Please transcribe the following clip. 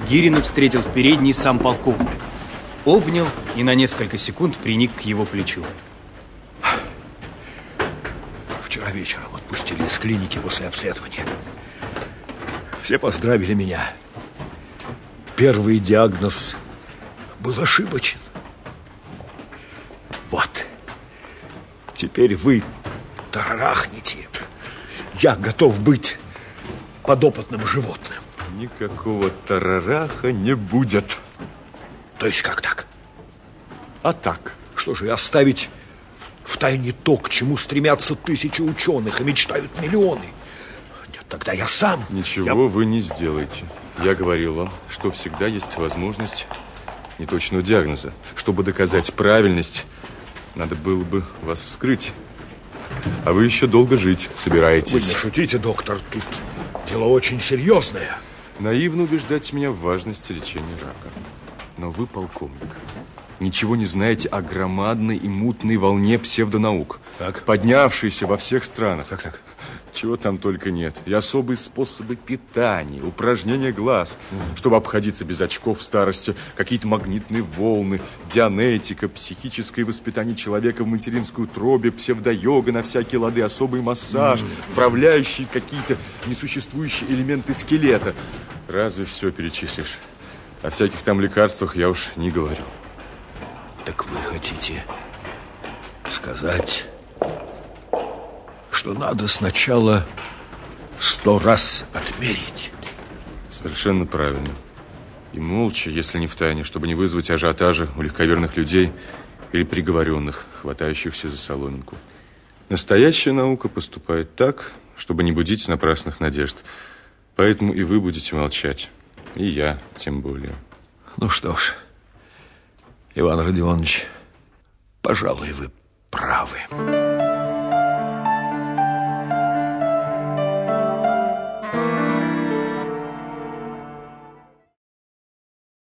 Гирина встретил в передней сам полковник. Обнял и на несколько секунд приник к его плечу. Вчера вечером отпустили из клиники после обследования. Все поздравили меня. Первый диагноз был ошибочен. Вот. Теперь вы тарарахнете. Я готов быть подопытным животным. Никакого тарараха не будет. То есть как так? А так. Что же, оставить в тайне то, к чему стремятся тысячи ученых и мечтают миллионы? Нет, тогда я сам... Ничего вы не сделаете. Я говорил вам, что всегда есть возможность неточного диагноза. Чтобы доказать правильность, надо было бы вас вскрыть. А вы еще долго жить собираетесь. Вы не шутите, доктор, тут дело очень серьезное. Наивно убеждать меня в важности лечения рака. Но вы, полковник, ничего не знаете о громадной и мутной волне псевдонаук, поднявшейся во всех странах. Так. Чего там только нет. И особые способы питания, упражнения глаз, чтобы обходиться без очков в старости, какие-то магнитные волны, дианетика, психическое воспитание человека в материнской утробе, псевдойога на всякие лады, особый массаж, вправляющие какие-то несуществующие элементы скелета. Разве все перечислишь? О всяких там лекарствах я уж не говорю. Так вы хотите сказать, что надо сначала 100 раз отмерить? Совершенно правильно. И молча, если не в тайне, чтобы не вызвать ажиотажа у легковерных людей или приговоренных, хватающихся за соломинку. Настоящая наука поступает так, чтобы не будить напрасных надежд. Поэтому и вы будете молчать. И я тем более. Ну что ж, Иван Родионович, пожалуй, вы правы.